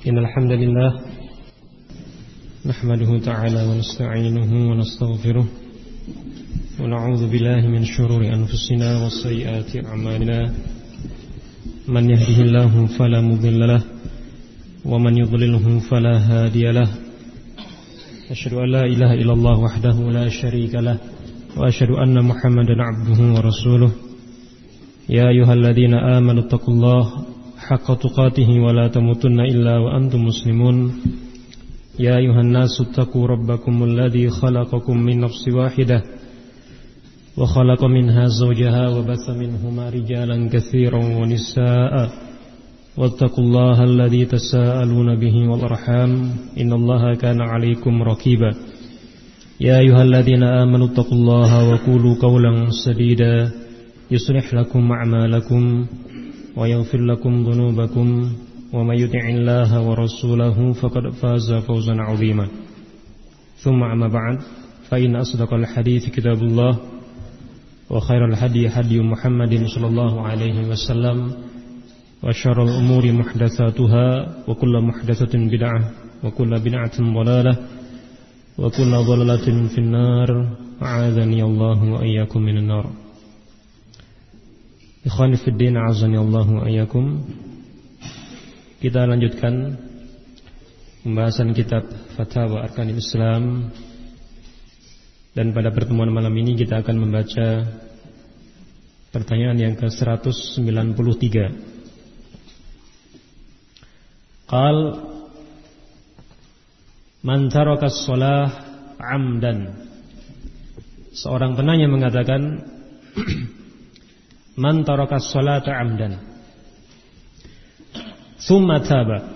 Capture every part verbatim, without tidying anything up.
إن الحمد لله نحمده تعالى ونستعينه ونستغفره ونعوذ بالله من شرور أنفسنا وسيئات أعمالنا من يهده الله فلا مضل له ومن يضلله فلا هادي له أشهد أن لا إله إلا الله وحده لا شريك له وأشهد أن محمدا عبده ورسوله يا أيها الذين آمنوا اتقوا الله حق تقاته ولا تموتن إلا وأنتم مسلمون يا أيها الناس اتقوا ربكم الذي خلقكم من نفس واحدة وخلق منها زوجها وبث منهما رجالا كثيرا ونساء واتقوا الله الذي تساءلون به والأرحام إن الله كان عليكم رقيبا يا أيها الذين آمنوا اتقوا الله وقولوا قولا سديدا يصلح لكم أعمالكم ويغفر لكم ذنوبكم ومن يطع الله ورسوله فقد فاز فوزا عظيما ثم أما بعد فإن أصدق الحديث كتاب الله وخير الهدي هدي محمد صلى الله عليه وسلم وشر الأمور محدثاتها وكل محدثة بدعة وكل بدعة ضلالة وكل ضلالة في النار أعاذني الله وإياكم من النار. Ikhwani fiddin, a'azani Allah wa iyyakum. Kita lanjutkan pembahasan kitab Fatwa Arkanil Islam. Dan pada pertemuan malam ini kita akan membaca pertanyaan yang ke seratus sembilan puluh tiga. Qal man taraka shalah amdan. Seorang penanya mengatakan man taraka sholata amdan thumma taba.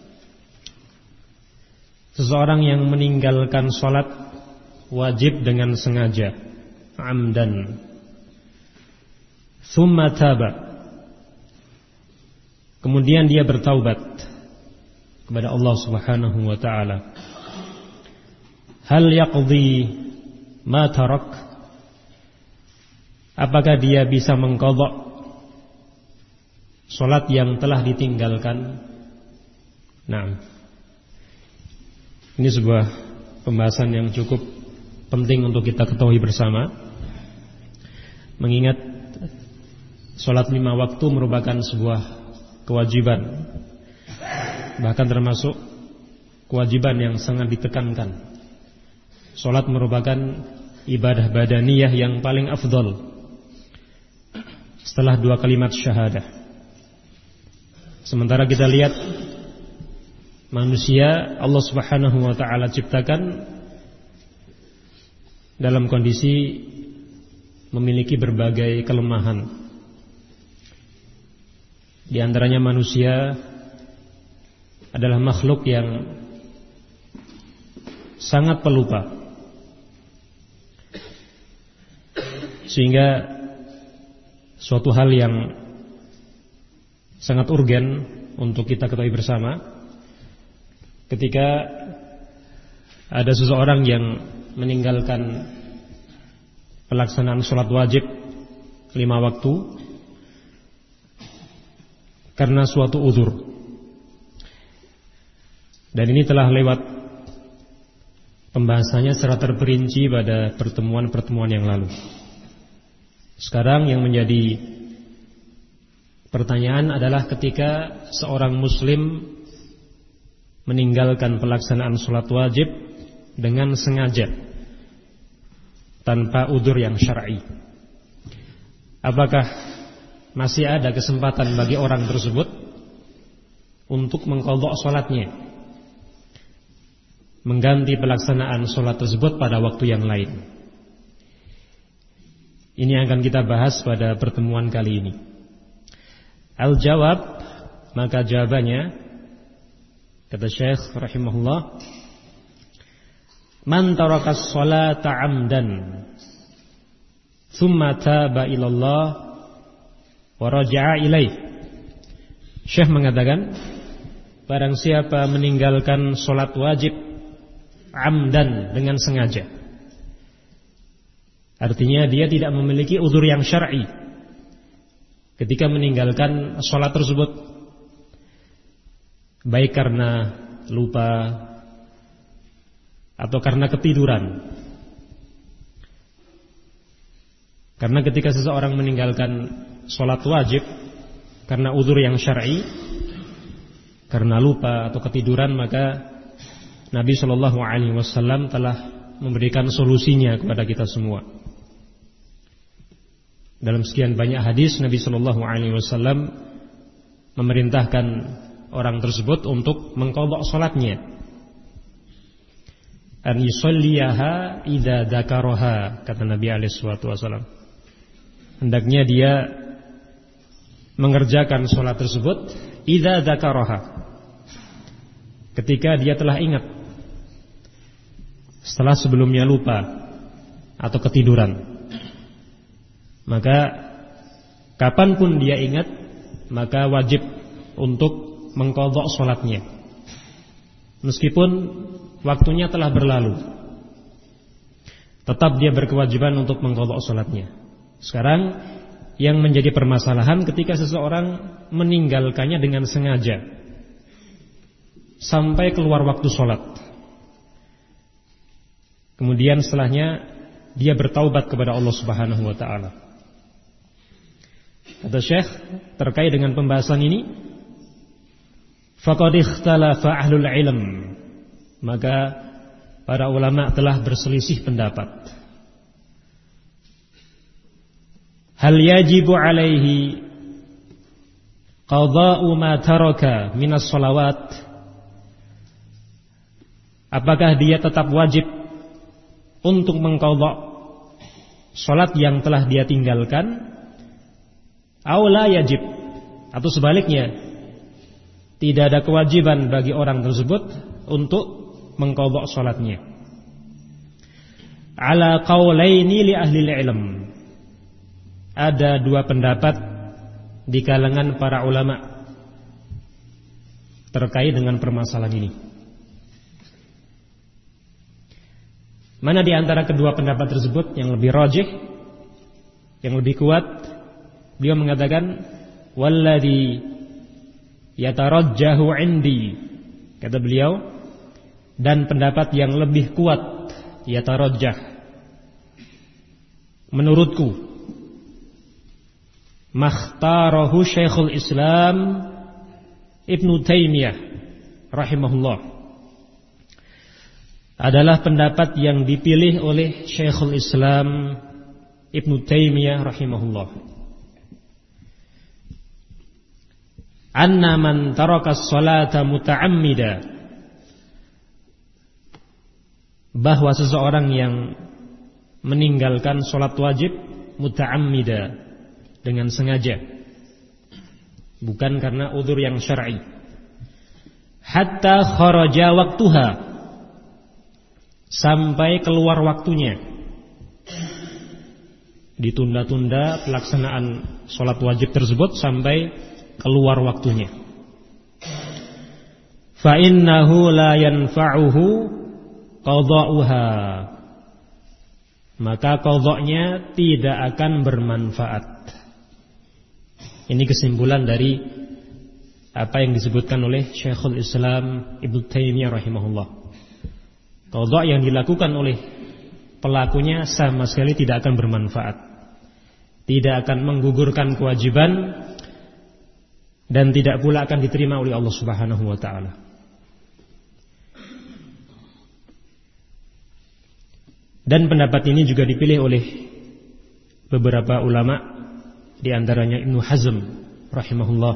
Seseorang yang meninggalkan sholat wajib dengan sengaja, amdan, thumma taba, kemudian dia bertaubat kepada Allah Subhanahu wa taala, hal yaqdi ma tarak, apakah dia bisa mengqadha salat yang telah ditinggalkan? Nah, ini sebuah pembahasan yang cukup penting untuk kita ketahui bersama. Mengingat salat lima waktu merupakan sebuah kewajiban, bahkan termasuk kewajiban yang sangat ditekankan. Salat merupakan ibadah badaniyah yang paling afdal setelah dua kalimat syahadah. Sementara kita lihat manusia Allah Subhanahu wa taala ciptakan dalam kondisi memiliki berbagai kelemahan. Di antaranya manusia adalah makhluk yang sangat pelupa, sehingga suatu hal yang sangat urgen untuk kita ketahui bersama, ketika ada seseorang yang meninggalkan pelaksanaan sholat wajib lima waktu karena suatu uzur. Dan ini telah lewat pembahasannya secara terperinci pada pertemuan-pertemuan yang lalu. Sekarang yang menjadi pertanyaan adalah ketika seorang muslim meninggalkan pelaksanaan sholat wajib dengan sengaja tanpa udzur yang syar'i, apakah masih ada kesempatan bagi orang tersebut untuk mengqadha sholatnya, mengganti pelaksanaan sholat tersebut pada waktu yang lain? Ini akan kita bahas pada pertemuan kali ini. Al-jawab, maka jawabannya, kata Syekh rahimahullah, man taraka sholata amdan thumma taba ilallah wa raja'a ilaih. Syekh mengatakan, barang siapa meninggalkan sholat wajib amdan, dengan sengaja, artinya dia tidak memiliki uzur yang syar'i ketika meninggalkan sholat tersebut, baik karena lupa atau karena ketiduran. Karena ketika seseorang meninggalkan sholat wajib karena uzur yang syar'i, karena lupa atau ketiduran, maka Nabi Shallallahu Alaihi Wasallam telah memberikan solusinya kepada kita semua. Dalam sekian banyak hadis, Nabi Shallallahu Alaihi Wasallam memerintahkan orang tersebut untuk mengqadha salatnya. An yusalliyaha idza dzakaraha, kata Nabi alaihi wasallam. Hendaknya dia mengerjakan salat tersebut idza dzakaraha, ketika dia telah ingat, setelah sebelumnya lupa atau ketiduran. Maka kapanpun dia ingat, maka wajib untuk mengqadha salatnya, meskipun waktunya telah berlalu, tetap dia berkewajiban untuk mengqadha salatnya. Sekarang yang menjadi permasalahan ketika seseorang meninggalkannya dengan sengaja sampai keluar waktu salat, kemudian setelahnya dia bertaubat kepada Allah Subhanahu wa taala. Kata Syekh terkait dengan pembahasan ini, faqad ikhtalafa ahlul ilm, maka para ulama telah berselisih pendapat. Hal yajibu alaihi qada'u ma taraka minas salawat, apakah dia tetap wajib untuk mengqadha salat yang telah dia tinggalkan, aw la yajib, atau sebaliknya tidak ada kewajiban bagi orang tersebut untuk mengqadha salatnya. Ala qaulaini li ahli ilm, ada dua pendapat di kalangan para ulama terkait dengan permasalahan ini. Mana di antara kedua pendapat tersebut yang lebih rajih, yang lebih kuat? Beliau mengatakan, walladhi yatarajjahu indi, kata beliau, dan pendapat yang lebih kuat, yatarajjah, menurutku, makhtarahu Syekhul Islam Ibnu Taimiyah rahimahullah, adalah pendapat yang dipilih oleh Syekhul Islam Ibnu Taimiyah rahimahullah. Anna man taraka as-salata muta'ammida, bahwa seseorang yang meninggalkan salat wajib muta'ammida, dengan sengaja, bukan karena udzur yang syar'i, hatta kharaja waktuha, sampai keluar waktunya, ditunda-tunda pelaksanaan salat wajib tersebut sampai keluar waktunya. Fa innahu la yanfa'uhu qadha'uha, maka qadha'nya tidak akan bermanfaat. Ini kesimpulan dari apa yang disebutkan oleh Syekhul Islam Ibnu Taimiyah rahimahullah. Qadha yang dilakukan oleh pelakunya sama sekali tidak akan bermanfaat, tidak akan menggugurkan kewajiban, dan tidak pula akan diterima oleh Allah Subhanahu wa taala. Dan pendapat ini juga dipilih oleh beberapa ulama, di antaranya Ibnu Hazm rahimahullah,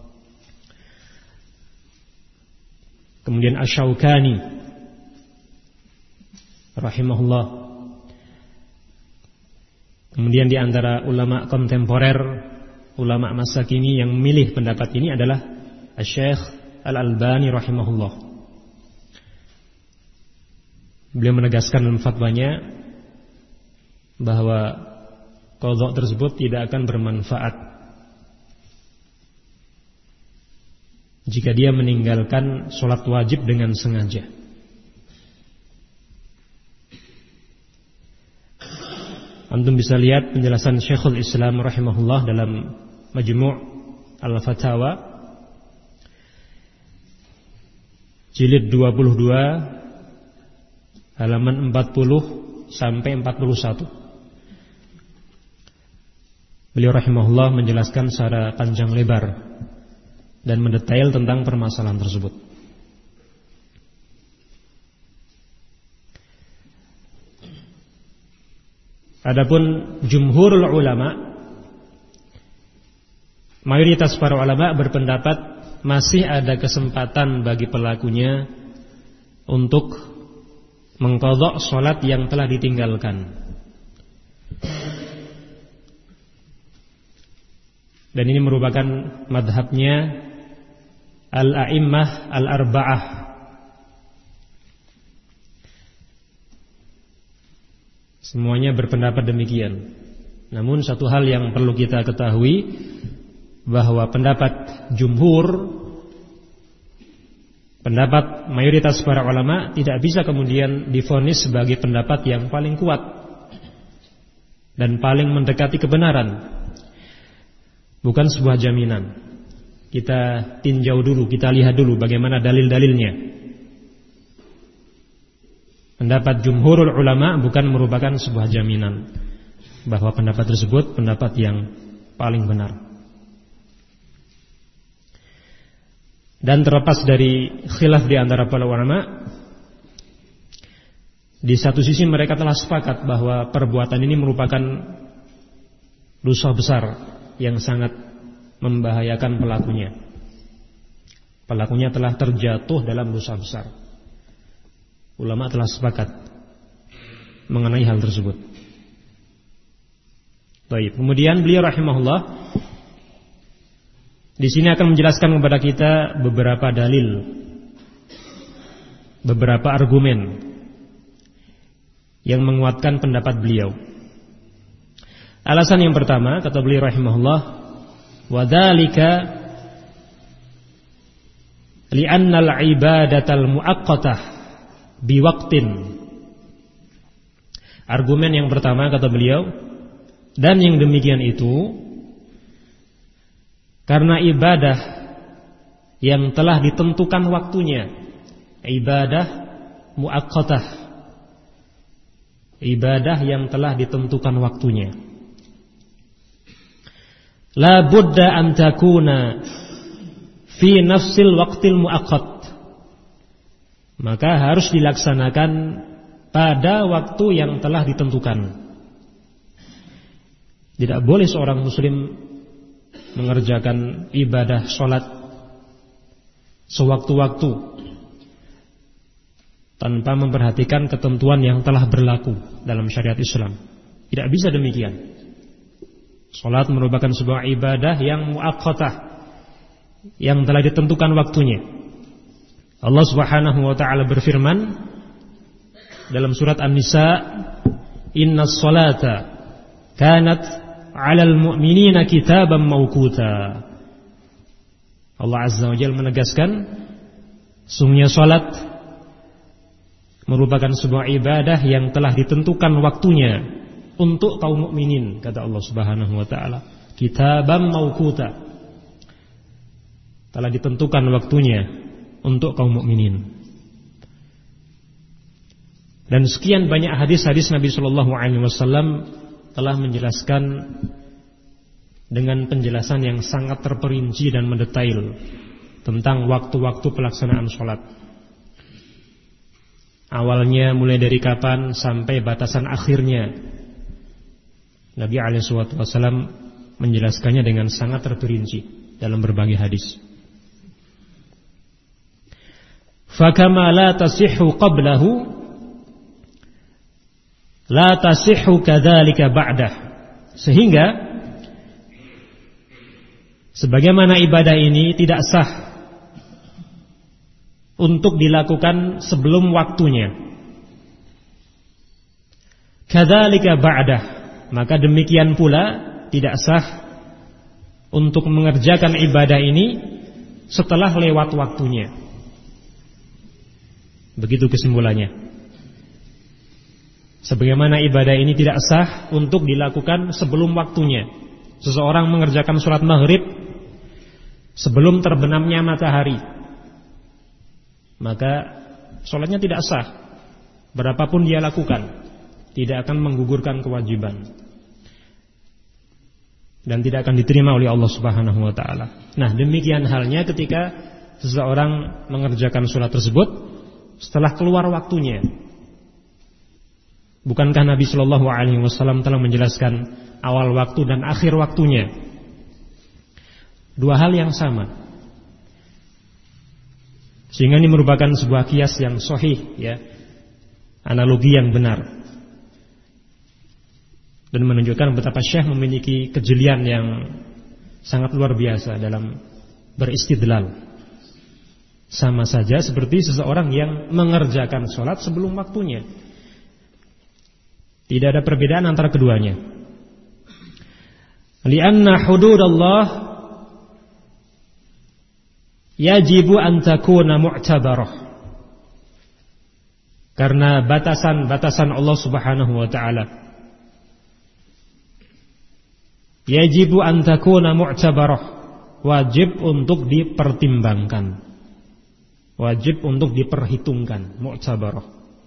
kemudian Asy-Syaukani rahimahullah, kemudian di antara ulama kontemporer, ulama masa kini yang memilih pendapat ini adalah Asy-Syaikh Al-Albani rahimahullah. Beliau menegaskan dalam fatwanya bahwa qadha tersebut tidak akan bermanfaat jika dia meninggalkan sholat wajib dengan sengaja. Antum bisa lihat penjelasan Syekhul Islam rahimahullah dalam Majmu' Al-Fatawa jilid dua puluh dua halaman empat puluh sampai empat puluh satu. Beliau rahimahullah menjelaskan secara panjang lebar dan mendetail tentang permasalahan tersebut. Adapun jumhurul ulama, mayoritas para ulama berpendapat masih ada kesempatan bagi pelakunya untuk mengqadha salat yang telah ditinggalkan. Dan ini merupakan madhabnya al-a'immah al-arba'ah. Semuanya berpendapat demikian. Namun satu hal yang perlu kita ketahui, bahwa pendapat jumhur, pendapat mayoritas para ulama tidak bisa kemudian divonis sebagai pendapat yang paling kuat dan paling mendekati kebenaran. Bukan sebuah jaminan. Kita tinjau dulu, kita lihat dulu bagaimana dalil-dalilnya. Pendapat jumhurul ulama bukan merupakan sebuah jaminan bahwa pendapat tersebut pendapat yang paling benar. Dan terlepas dari khilaf di antara para ulama, di satu sisi mereka telah sepakat bahwa perbuatan ini merupakan dosa besar yang sangat membahayakan pelakunya. Pelakunya telah terjatuh dalam dosa besar. Ulama telah sepakat mengenai hal tersebut. Baik, kemudian beliau rahimahullah di sini akan menjelaskan kepada kita beberapa dalil, beberapa argumen yang menguatkan pendapat beliau. Alasan yang pertama, kata beliau rahimahullah, wa dzalika li'anna al-ibadatal muaqqatah biwaqtin. Argumen yang pertama, kata beliau, dan yang demikian itu karena ibadah yang telah ditentukan waktunya, ibadah muaqqatah, ibadah yang telah ditentukan waktunya. La budda an takuna fi nafsil waqtil muaqqat, maka harus dilaksanakan pada waktu yang telah ditentukan. Tidak boleh seorang muslim mengerjakan ibadah sholat sewaktu-waktu tanpa memperhatikan ketentuan yang telah berlaku dalam syariat Islam. Tidak bisa demikian. Sholat merupakan sebuah ibadah yang muaqqatah, yang telah ditentukan waktunya. Allah Subhanahu wa taala berfirman dalam surat An-Nisa, "Innas salata kanat 'alal mu'minina kitaban mawquta." Allah Azza wa Jalla menegaskan, sungguhnya salat merupakan sebuah ibadah yang telah ditentukan waktunya untuk kaum mukminin, kata Allah Subhanahu wa taala. Kitaban mawquta, telah ditentukan waktunya untuk kaum mukminin. Dan sekian banyak hadis-hadis Nabi sallallahu alaihi wasallam telah menjelaskan dengan penjelasan yang sangat terperinci dan mendetail tentang waktu-waktu pelaksanaan sholat. Awalnya mulai dari kapan sampai batasan akhirnya. Nabi alaihi wasallam menjelaskannya dengan sangat terperinci dalam berbagai hadis. Fakama la tasihhu qablahu la tasihhu kadzalika ba'dah. Sehingga sebagaimana ibadah ini tidak sah untuk dilakukan sebelum waktunya, kadzalika ba'dah, maka demikian pula tidak sah untuk mengerjakan ibadah ini setelah lewat waktunya. Begitu kesimpulannya. Sebagaimana ibadah ini tidak sah untuk dilakukan sebelum waktunya. Seseorang mengerjakan sholat maghrib sebelum terbenamnya matahari, maka sholatnya tidak sah. Berapapun dia lakukan, tidak akan menggugurkan kewajiban dan tidak akan diterima oleh Allah Subhanahu wa taala. Nah, demikian halnya ketika seseorang mengerjakan sholat tersebut setelah keluar waktunya. Bukankah Nabi Shallallahu alaihi wasallam telah menjelaskan awal waktu dan akhir waktunya? Dua hal yang sama. Sehingga ini merupakan sebuah kias yang sahih, ya, analogi yang benar, dan menunjukkan betapa Syekh memiliki kejelian yang sangat luar biasa dalam beristidlal. Sama saja seperti seseorang yang mengerjakan sholat sebelum waktunya. Tidak ada perbedaan antara keduanya. Lianna hududallah yajibu an takuna mu'tabarah. Karena batasan-batasan Allah Subhanahu wa taala yajibu an takuna mu'tabarah, wajib untuk dipertimbangkan, wajib untuk diperhitungkan, mu'tabarah.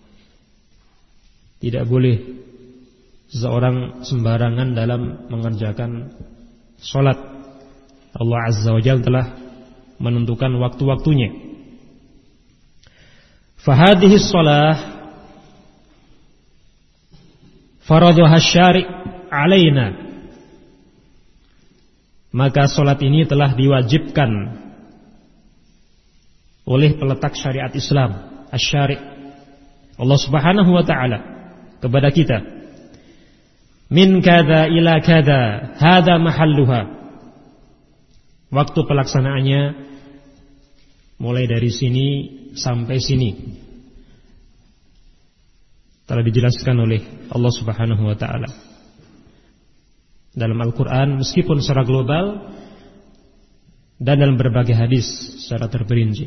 Tidak boleh seseorang sembarangan dalam mengerjakan sholat. Allah Azza wa Jalla telah menentukan waktu-waktunya. Fahadhihi shalah faradhaha syari' alaina. Maka salat ini telah diwajibkan oleh peletak syariat Islam, asy-syari', Allah Subhanahu wa taala kepada kita. Min kadza ila kadza, hadza mahalluha. Waktu pelaksanaannya mulai dari sini sampai sini. Telah dijelaskan oleh Allah Subhanahu wa taala dalam Al-Qur'an, meskipun secara global dan dalam berbagai hadis secara terperinci.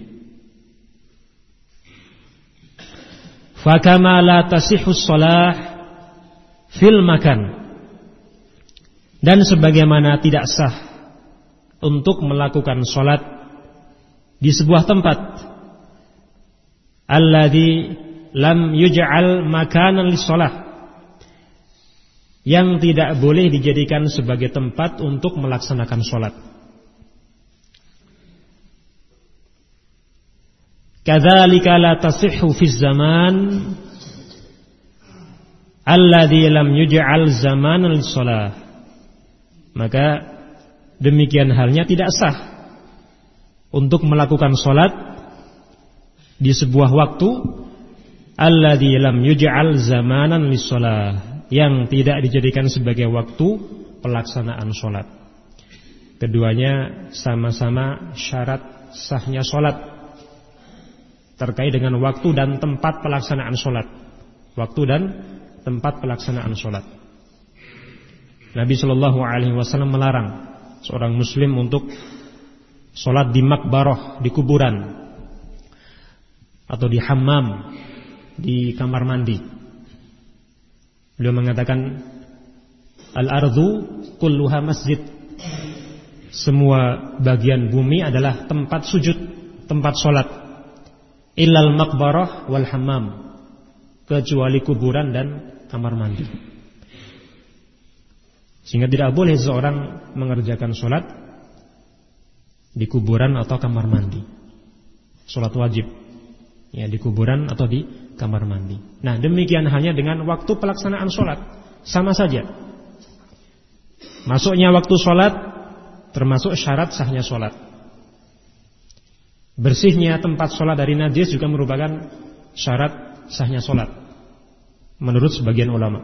Fa kama la tasihhu shalah fil makan, dan sebagaimana tidak sah untuk melakukan sholat di sebuah tempat alladzi lam yuj'al makanan lis-shalah, yang tidak boleh dijadikan sebagai tempat untuk melaksanakan sholat. Kadzalika la tasihhu fi zaman alladzi lam yuj'al zamanan lis-shalah. Maka demikian halnya tidak sah untuk melakukan sholat di sebuah waktu alladzi lam yuj'al zamanan lis-shalah, yang tidak dijadikan sebagai waktu pelaksanaan sholat. Keduanya sama-sama syarat sahnya sholat terkait dengan waktu dan tempat pelaksanaan sholat. Waktu dan tempat pelaksanaan sholat. Nabi Shallallahu alaihi wasallam melarang seorang muslim untuk sholat di makbarah, di kuburan, atau di hammam, di kamar mandi. Beliau mengatakan, al-ardu kulluha masjid. Semua bagian bumi adalah tempat sujud, tempat sholat. Illal maqbarah wal hammam, kecuali kuburan dan kamar mandi. Sehingga tidak boleh seseorang mengerjakan sholat di kuburan atau kamar mandi. Sholat wajib, ya, di kuburan atau di kamar mandi. Nah, demikian halnya dengan waktu pelaksanaan sholat, sama saja. Masuknya waktu sholat termasuk syarat sahnya sholat. Bersihnya tempat sholat dari najis juga merupakan syarat sahnya sholat menurut sebagian ulama.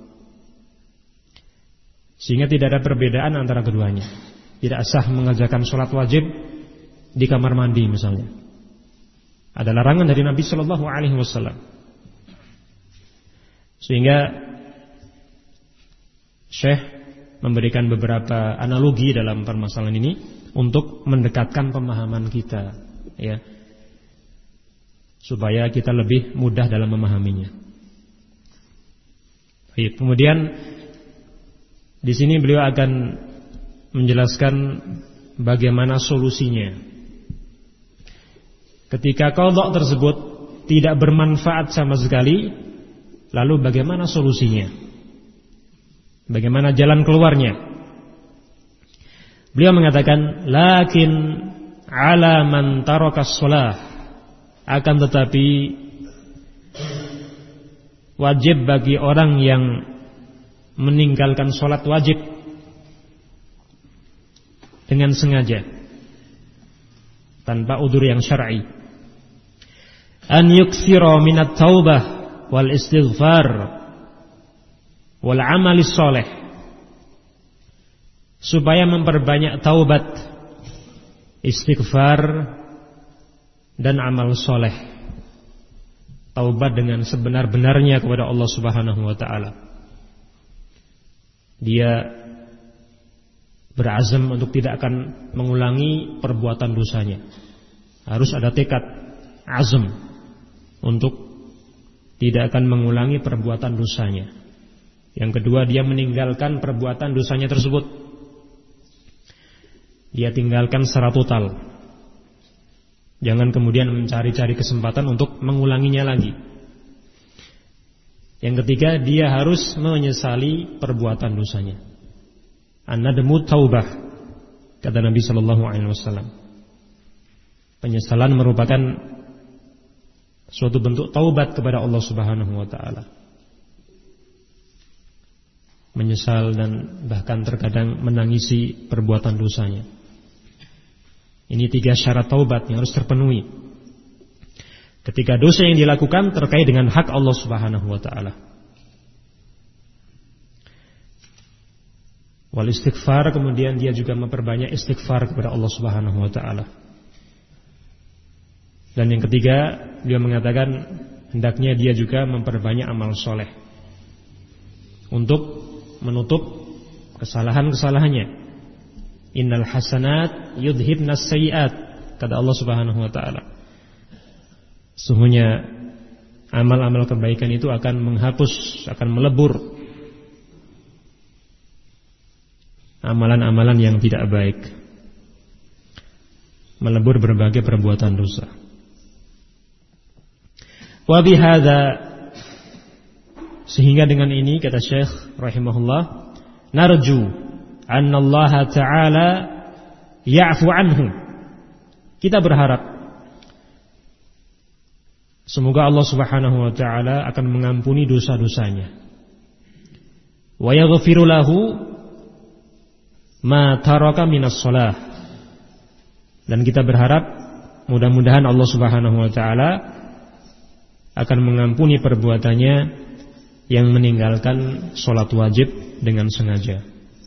Sehingga tidak ada perbedaan antara keduanya. Tidak sah mengerjakan sholat wajib di kamar mandi misalnya. Ada larangan dari Nabi Shallallahu alaihi wasallam. Sehingga Syekh memberikan beberapa analogi dalam permasalahan ini untuk mendekatkan pemahaman kita, ya, supaya kita lebih mudah dalam memahaminya. Baik, kemudian di sini beliau akan menjelaskan bagaimana solusinya. Ketika qadha tersebut tidak bermanfaat sama sekali, lalu bagaimana solusinya? Bagaimana jalan keluarnya? Beliau mengatakan, lakin ala man taraka shalah, akan tetapi wajib bagi orang yang meninggalkan sholat wajib dengan sengaja tanpa udzur yang syar'i, an yuktsira minat taubah wal istighfar wal amali sholeh, supaya memperbanyak taubat, istighfar dan amal soleh. Taubat dengan sebenar-benarnya kepada Allah Subhanahu wa ta'ala. Dia berazam untuk tidak akan mengulangi perbuatan dosanya. Harus ada tekad, azam untuk tidak akan mengulangi perbuatan dosanya. Yang kedua, dia meninggalkan perbuatan dosanya tersebut. Dia tinggalkan secara total. Jangan kemudian mencari-cari kesempatan untuk mengulanginya lagi. Yang ketiga, dia harus menyesali perbuatan dosanya. An-nadmu taubah, kata Nabi sallallahu alaihi wasallam. Penyesalan merupakan suatu bentuk taubat kepada Allah Subhanahu wa taala. Menyesal dan bahkan terkadang menangisi perbuatan dosanya. Ini tiga syarat taubat yang harus terpenuhi ketika dosa yang dilakukan terkait dengan hak Allah Subhanahu wa ta'ala. Wal istighfar, kemudian dia juga memperbanyak istighfar kepada Allah Subhanahu wa ta'ala. Dan yang ketiga, dia mengatakan hendaknya dia juga memperbanyak amal soleh untuk menutup kesalahan-kesalahannya. Innal hasanat yudhibnas sayyi'at, kata Allah Subhanahu wa ta'ala. Sesungguhnya amal-amal kebaikan itu akan menghapus, akan melebur amalan-amalan yang tidak baik, melebur berbagai perbuatan dosa. Wa bihadza, sehingga dengan ini, kata Syekh rahimahullah, narju anna Allah Ta'ala ya'fu anhu. Kita berharap semoga Allah Subhanahu wa ta'ala akan mengampuni dosa-dosanya. Wa yaghfiru lahu ma taraka minas shalah. Dan kita berharap mudah-mudahan Allah Subhanahu wa ta'ala akan mengampuni perbuatannya yang meninggalkan sholat wajib dengan sengaja.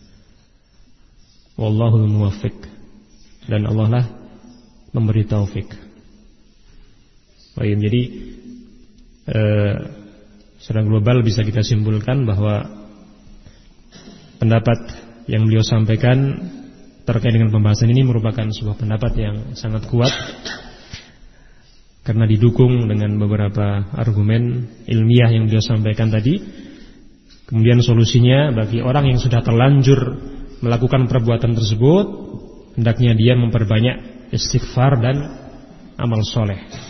Wallahul muwaffiq, dan Allah lah memberi taufik. Baik, jadi eh, secara global bisa kita simpulkan bahwa pendapat yang beliau sampaikan terkait dengan pembahasan ini merupakan sebuah pendapat yang sangat kuat karena didukung dengan beberapa argumen ilmiah yang beliau sampaikan tadi. Kemudian solusinya bagi orang yang sudah terlanjur melakukan perbuatan tersebut, hendaknya dia memperbanyak istighfar dan amal soleh.